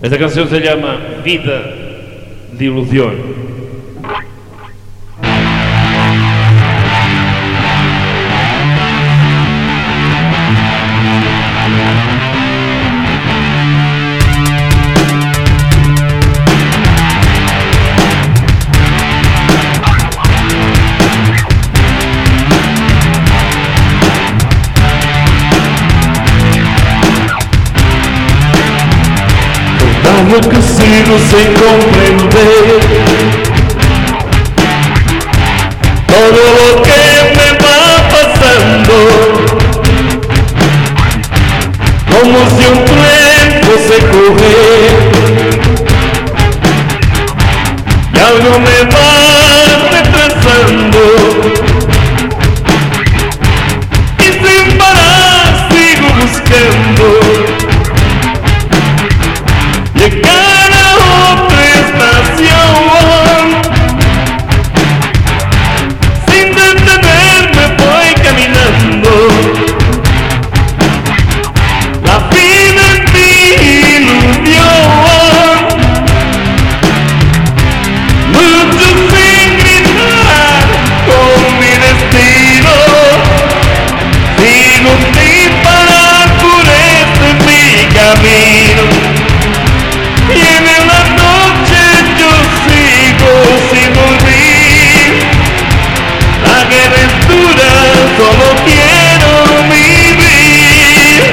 Esta canción se llama Vida de Ilusión. Lo que sigo sin comprender, todo lo que me va pasando, como si un tren fuese correr, y algo me va retrasando, y sin parar sigo buscando llegar a otra estación. Sin detenerme voy caminando. La vida es mi ilusión. Lucho sin gritar con mi destino. Sigo sin parar por este mi camino. Y en la noche yo sigo sin dormir. La guerra es dura, solo quiero vivir.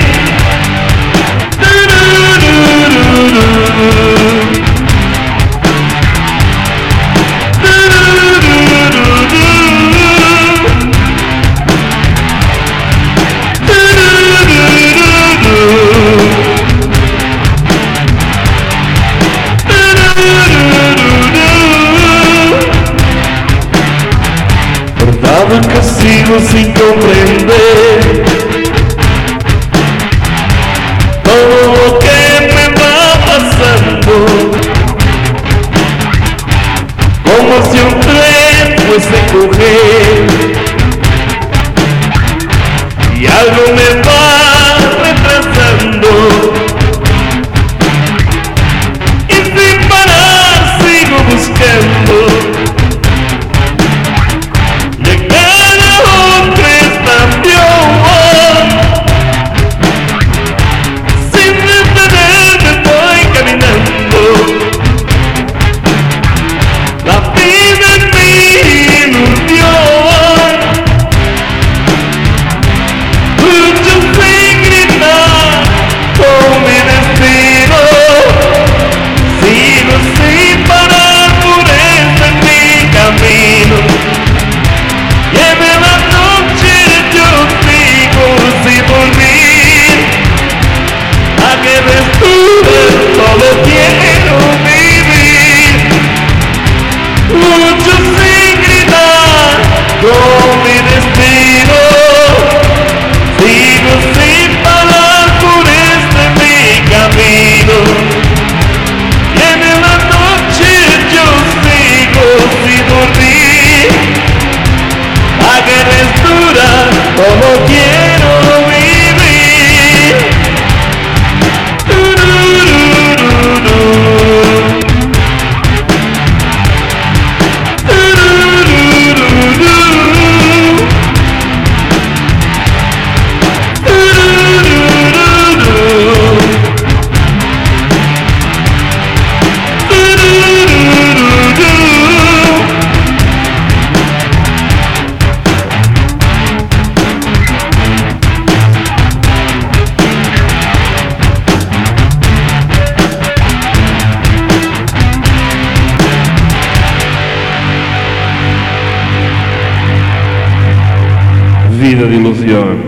Verdad que sigo sin comprender todo lo que me va pasando, como si un tren fuese a coger, y algo me va retrasando, y sin parar sigo buscando Vida de Ilusión.